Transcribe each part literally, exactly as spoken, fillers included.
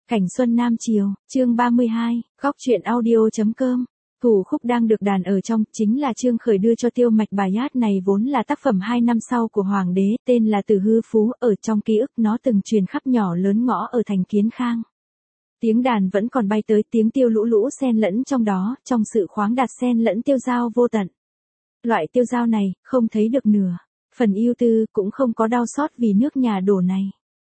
Cảnh xuân Nam Chiều, chương ba mươi hai, góc truyện audio.com. Thủ khúc đang được đàn ở trong, chính là Trương Khởi đưa cho Tiêu Mạch bài hát này vốn là tác phẩm hai năm sau của Hoàng đế, tên là Từ Hư Phú, ở trong ký ức nó từng truyền khắp nhỏ lớn ngõ ở thành Kiến Khang. Tiếng đàn vẫn còn bay tới, tiếng tiêu lũ lũ xen lẫn trong đó, trong sự khoáng đạt xen lẫn tiêu dao vô tận. Loại tiêu dao này, không thấy được nửa phần ưu tư, cũng không có đau xót vì nước nhà đổ này.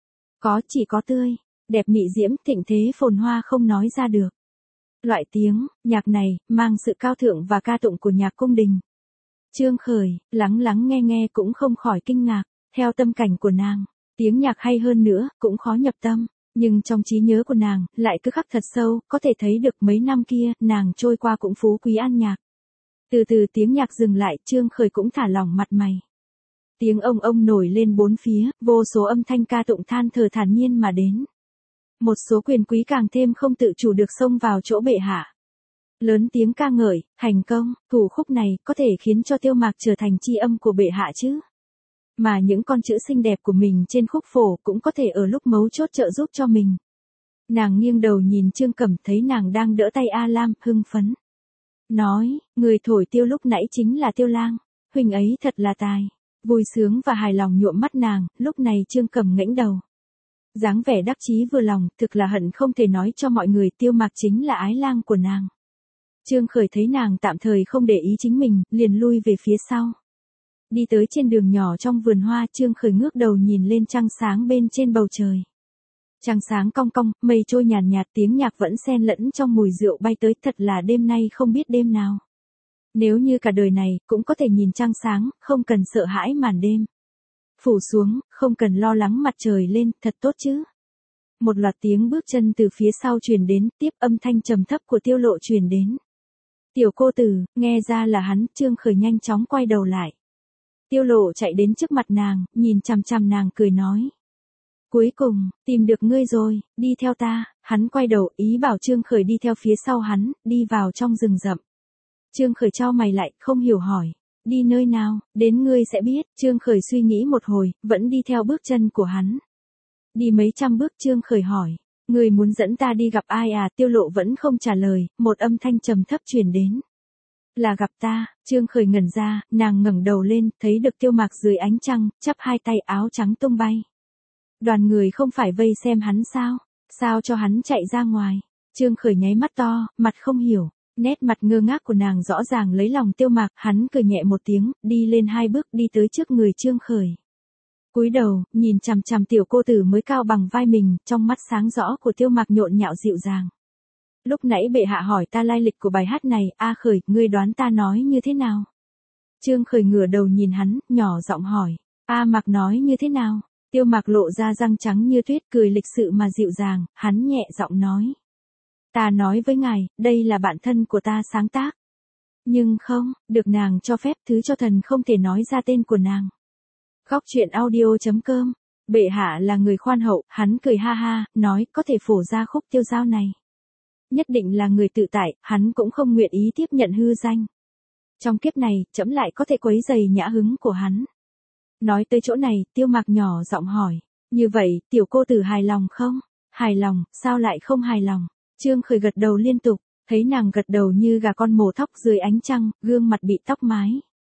Có chỉ có tươi, đẹp mị diễm, thịnh thế phồn hoa không nói ra được. Loại tiếng nhạc này mang sự cao thượng và ca tụng của nhạc cung đình. Trương Khởi lắng lắng nghe nghe cũng không khỏi kinh ngạc, theo tâm cảnh của nàng, tiếng nhạc hay hơn nữa cũng khó nhập tâm, nhưng trong trí nhớ của nàng lại cứ khắc thật sâu, có thể thấy được mấy năm kia nàng trôi qua cũng phú quý an nhạc. Từ từ tiếng nhạc dừng lại, Trương Khởi cũng thả lỏng mặt mày. Tiếng ông ông nổi lên bốn phía, vô số âm thanh ca tụng than thở thản nhiên mà đến. Một số quyền quý càng thêm không tự chủ được xông vào chỗ bệ hạ. Lớn tiếng ca ngợi, thành công, thủ khúc này có thể khiến cho Tiêu Mạc trở thành tri âm của bệ hạ chứ. Mà những con chữ xinh đẹp của mình trên khúc phổ cũng có thể ở lúc mấu chốt trợ giúp cho mình. Nàng nghiêng đầu nhìn Trương Cẩm, thấy nàng đang đỡ tay A Lam, hưng phấn. Nói, người thổi tiêu lúc nãy chính là Tiêu Lang, huynh ấy thật là tài. Vui sướng và hài lòng nhuộm mắt nàng, lúc này Trương Cẩm ngẩng đầu. Dáng vẻ đắc chí vừa lòng, thực là hận không thể nói cho mọi người Tiêu Mạc chính là ái lang của nàng. Trương Khởi thấy nàng tạm thời không để ý chính mình, liền lui về phía sau. Đi tới trên đường nhỏ trong vườn hoa, Trương Khởi ngước đầu nhìn lên trăng sáng bên trên bầu trời. Trăng sáng cong cong, mây trôi nhàn nhạt, tiếng nhạc vẫn xen lẫn trong mùi rượu bay tới, thật là đêm nay không biết đêm nào. Nếu như cả đời này, cũng có thể nhìn trăng sáng, không cần sợ hãi màn đêm phủ xuống, không cần lo lắng mặt trời lên, thật tốt chứ. Một loạt tiếng bước chân từ phía sau truyền đến, tiếp âm thanh trầm thấp của Tiêu Lộ truyền đến. Tiểu cô tử, nghe ra là hắn, Trương Khởi nhanh chóng quay đầu lại. Tiêu Lộ chạy đến trước mặt nàng, nhìn chằm chằm nàng cười nói. Cuối cùng, tìm được ngươi rồi, đi theo ta. Hắn quay đầu, ý bảo Trương Khởi đi theo phía sau hắn, đi vào trong rừng rậm. Trương Khởi chau mày lại, không hiểu hỏi. Đi nơi nào, đến ngươi sẽ biết. Trương Khởi suy nghĩ một hồi, vẫn đi theo bước chân của hắn. Đi mấy trăm bước, Trương Khởi hỏi. Ngươi muốn dẫn ta đi gặp ai à? Tiêu Lộ vẫn không trả lời, một âm thanh trầm thấp truyền đến. Là gặp ta. Trương Khởi ngẩn ra, nàng ngẩng đầu lên, thấy được Tiêu Mạc dưới ánh trăng, chắp hai tay, áo trắng tung bay. Đoàn người không phải vây xem hắn sao? Sao cho hắn chạy ra ngoài? Trương Khởi nháy mắt to, mặt không hiểu. Nét mặt ngơ ngác của nàng rõ ràng lấy lòng Tiêu Mạc, hắn cười nhẹ một tiếng, đi lên hai bước, đi tới trước người Trương Khởi. Cúi đầu, nhìn chằm chằm tiểu cô tử mới cao bằng vai mình, trong mắt sáng rõ của Tiêu Mạc nhộn nhạo dịu dàng. Lúc nãy bệ hạ hỏi ta lai lịch của bài hát này, A Khởi, ngươi đoán ta nói như thế nào? Trương Khởi ngửa đầu nhìn hắn, nhỏ giọng hỏi. A Mạc nói như thế nào? Tiêu Mạc lộ ra răng trắng như tuyết, cười lịch sự mà dịu dàng, hắn nhẹ giọng nói. Ta nói với ngài, đây là bạn thân của ta sáng tác. Nhưng không, được nàng cho phép, thứ cho thần không thể nói ra tên của nàng. Góc truyện audio.com. Bệ hạ là người khoan hậu, hắn cười ha ha, nói có thể phổ ra khúc tiêu dao này. Nhất định là người tự tại, hắn cũng không nguyện ý tiếp nhận hư danh. Trong kiếp này, trẫm lại có thể quấy rầy nhã hứng của hắn. Nói tới chỗ này, Tiêu Mạc nhỏ giọng hỏi. Như vậy, tiểu cô tử hài lòng không? Hài lòng, sao lại không hài lòng? Trương Khởi gật đầu liên tục, thấy nàng gật đầu như gà con mổ thóc dưới ánh trăng, gương mặt bị tóc mái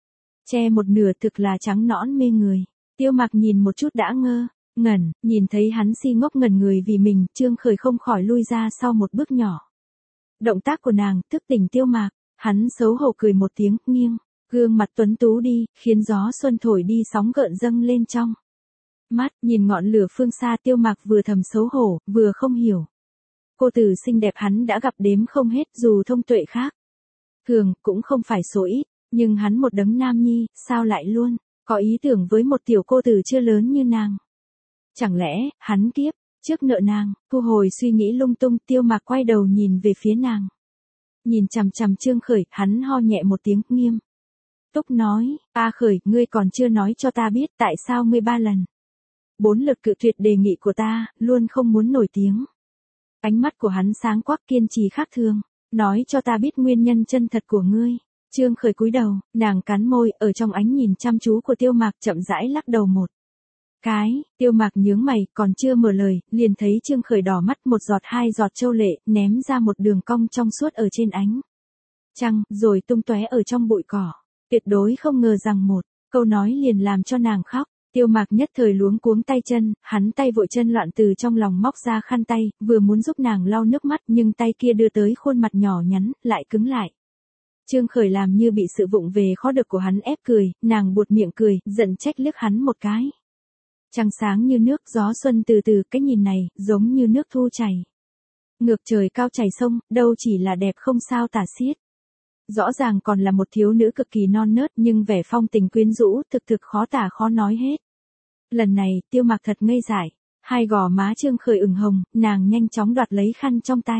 che một nửa, thực là trắng nõn mê người. Tiêu Mạc nhìn một chút đã ngơ ngẩn, nhìn thấy hắn si ngốc ngẩn người vì mình, Trương Khởi không khỏi lui ra sau một bước nhỏ. Động tác của nàng thức tỉnh Tiêu Mạc, hắn xấu hổ cười một tiếng, nghiêng gương mặt tuấn tú đi, khiến gió xuân thổi đi sóng gợn dâng lên trong mắt. Nhìn ngọn lửa phương xa, Tiêu Mạc vừa thầm xấu hổ, vừa không hiểu. Cô tử xinh đẹp hắn đã gặp đếm không hết, dù thông tuệ khác thường cũng không phải số ít, nhưng hắn một đấng nam nhi, sao lại luôn có ý tưởng với một tiểu cô tử chưa lớn như nàng? Chẳng lẽ hắn kiếp trước nợ nàng? Thu hồi suy nghĩ lung tung, Tiêu Mạc quay đầu nhìn về phía nàng, nhìn chằm chằm Trương Khởi, hắn ho nhẹ một tiếng, nghiêm túc nói. A Khởi, ngươi còn chưa nói cho ta biết tại sao ngươi ba lần bốn lượt cự tuyệt đề nghị của ta, luôn không muốn nổi tiếng. Ánh mắt của hắn sáng quắc kiên trì khác thường, nói cho ta biết nguyên nhân chân thật của ngươi. Trương Khởi cúi đầu, nàng cắn môi, ở trong ánh nhìn chăm chú của Tiêu Mạc chậm rãi lắc đầu một Cái, Tiêu Mạc nhướng mày, còn chưa mở lời, liền thấy Trương Khởi đỏ mắt một giọt hai giọt châu lệ, ném ra một đường cong trong suốt ở trên ánh trăng, rồi tung tóe ở trong bụi cỏ. Tuyệt đối không ngờ rằng một câu nói liền làm cho nàng khóc. Tiêu Mạc nhất thời luống cuống tay chân, hắn tay vội chân loạn từ trong lòng móc ra khăn tay, vừa muốn giúp nàng lau nước mắt nhưng tay kia đưa tới khuôn mặt nhỏ nhắn, lại cứng lại. Trương Khởi làm như bị sự vụng về khó được của hắn ép cười, nàng buột miệng cười, giận trách liếc hắn một cái. Trăng sáng như nước, gió xuân từ từ, cái nhìn này, giống như nước thu chảy. Ngược trời cao chảy sông, đâu chỉ là đẹp không sao tả xiết. Rõ ràng còn là một thiếu nữ cực kỳ non nớt nhưng vẻ phong tình quyến rũ, thực thực khó tả khó nói hết. Lần này, Tiêu Mạc thật ngây dại, hai gò má Trương Khởi ửng hồng, nàng nhanh chóng đoạt lấy khăn trong tay.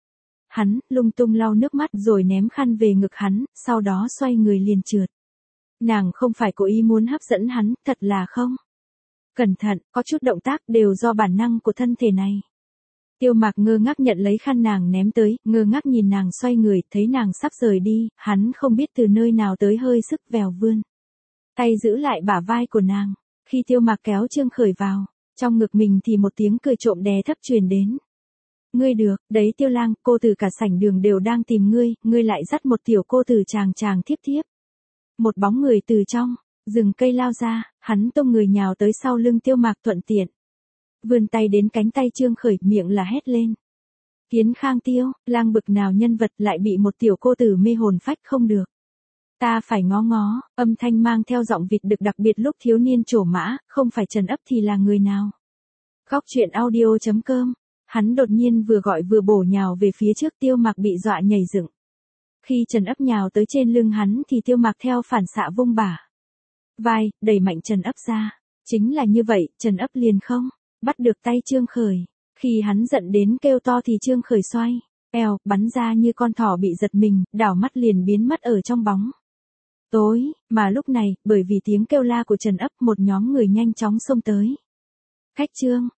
Hắn, lung tung lau nước mắt rồi ném khăn về ngực hắn, sau đó xoay người liền trượt. Nàng không phải cố ý muốn hấp dẫn hắn, thật là không. Cẩn thận, có chút động tác đều do bản năng của thân thể này. Tiêu Mạc ngơ ngác nhận lấy khăn nàng ném tới, ngơ ngác nhìn nàng xoay người, thấy nàng sắp rời đi, hắn không biết từ nơi nào tới hơi sức vèo vươn tay giữ lại bả vai của nàng. Khi Tiêu Mạc kéo Trương Khởi vào, trong ngực mình thì một tiếng cười trộm đè thấp truyền đến. Ngươi được, đấy Tiêu Lang, cô từ cả sảnh đường đều đang tìm ngươi, ngươi lại dắt một tiểu cô từ chàng chàng thiếp thiếp. Một bóng người từ trong rừng cây lao ra, hắn tung người nhào tới sau lưng Tiêu Mạc thuận tiện. Vươn tay đến cánh tay Trương Khởi, miệng là hét lên. Kiến Khang Tiêu, Lang bực nào nhân vật lại bị một tiểu cô tử mê hồn phách không được. Ta phải ngó ngó, âm thanh mang theo giọng vịt đực đặc biệt lúc thiếu niên trổ mã, không phải Trần Ấp thì là người nào. Góc truyện audio chấm com, hắn đột nhiên vừa gọi vừa bổ nhào về phía trước, Tiêu Mạc bị dọa nhảy dựng. Khi Trần Ấp nhào tới trên lưng hắn thì Tiêu Mạc theo phản xạ vung bả vai, đẩy mạnh Trần Ấp ra. Chính là như vậy, Trần Ấp liền không bắt được tay Trương Khởi. Khi hắn giận đến kêu to thì Trương Khởi xoay eo, bắn ra như con thỏ bị giật mình, đảo mắt liền biến mất ở trong bóng tối. Mà lúc này, bởi vì tiếng kêu la của Trần Ấp, một nhóm người nhanh chóng xông tới. Khách Trương,